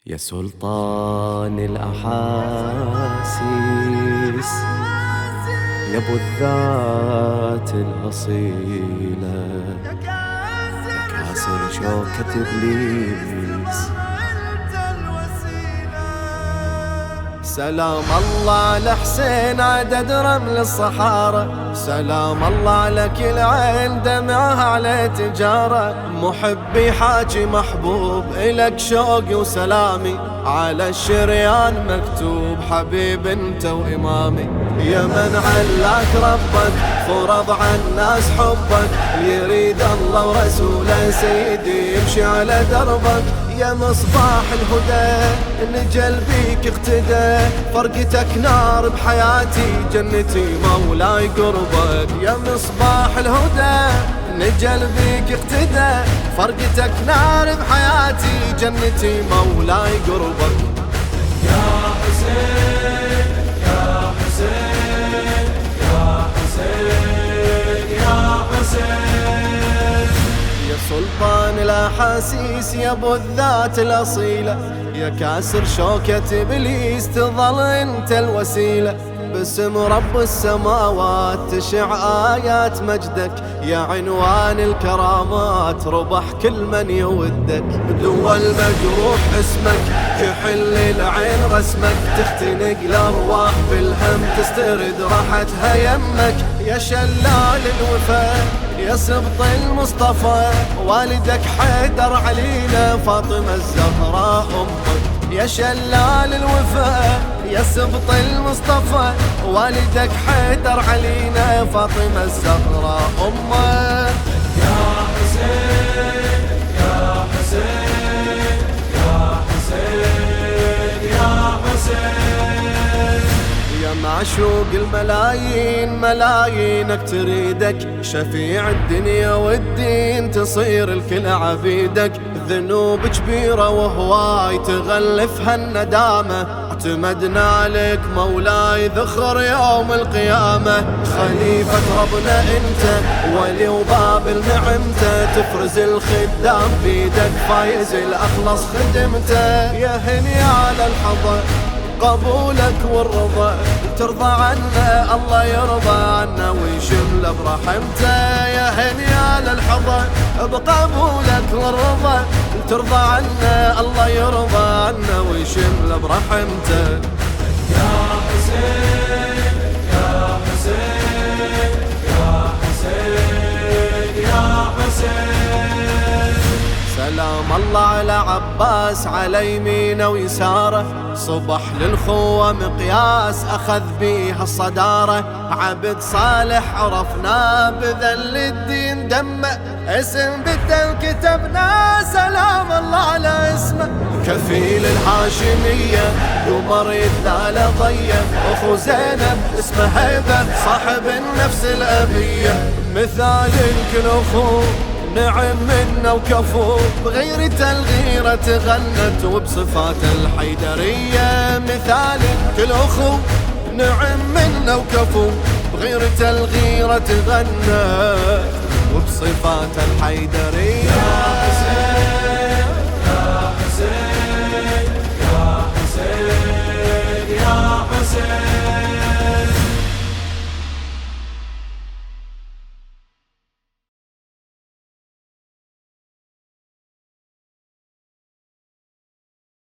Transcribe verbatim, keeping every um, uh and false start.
يا سلطان الأحاسيس، يا ابو الذات الأصيلة، يا كاسر شوكة إبليس. سلام الله على حسين عدد رمل الصحارى، سلام الله على كل عين دمعها على تجارة. محبي حاجي محبوب إلك شوقي وسلامي، على الشريان مكتوب حبيب انت وإمامي. يا من علاك ربك فرض عن الناس حبك، يريد الله ورسوله سيدي يمشي على دربك. يا مصباح الهدى نجل بيك اقتدى، فرقتك نار بحياتي جنتي مولاي قربك. يا مصباح الهدى نجل بيك اقتدى، فرقتك نار بحياتي جنتي مولاي قربك. يا حسين يا حسين يا حسين يا حسين. يا سلطان الأحاسيس، يا ابو الذات الأصيلة، يا كاسر شوكة إبليس تظل انت الوسيلة. باسم رب السماوات تشع آيات مجدك، يا عنوان الكرامات ربح كل من يودك. دول مجروح اسمك كحل العين رسمك، تختنق الأرواح بالهم تسترد راحتها يمك. يا شلال الوفا يا سبط المصطفى، والدك حيدر علينا فاطمة الزهراء أمك. يا شلال الوفا يا سبط المصطفى، والدك حيدر علينا فاطمة الزهراء أمك. يا حسين يا حسين يا حسين يا حسين. يا معشوق الملايين ملايينك تريدك، شفيع الدنيا والدين تصير الكل عبيدك. ذنوب كبيرة وهواي تغلفها الندامة، اعتمدنا عليك مولاي ذخر يوم القيامة. خليفة ربنا انت ولي وباب النعمته، تفرز الخدام بيدك فايز الأخلص خدمته. يا هني على الحظى قبولك والرضا، ترضى عنا الله يرضى عنا ويشمل برحمته. يا هني على الحظى بقبولك والرضا، ترضى عنا الله يرضى عنا ويشمل برحمته. يا حسين يا حسين يا حسين يا حسين. سلام الله على عباس على يمينه ويساره، صبح للخوة مقياس أخذ بيها الصدارة. عبد صالح عرفناه بذل الدين دمه، اسم بالدم كتبنا سلام الله على اسمه. كفيل الهاشمية قمر يدلال ضيه، أخو زينب اسمه هيبة صاحب النفس الأبية. مثال كل أخو نعم منا وكفو، بغيرته الغيرة تغنت وبصفات الحيدرية. مثال كل أخو نعم منا وكفو، بغيرته الغيرة تغنت وبصفات الحيدرية.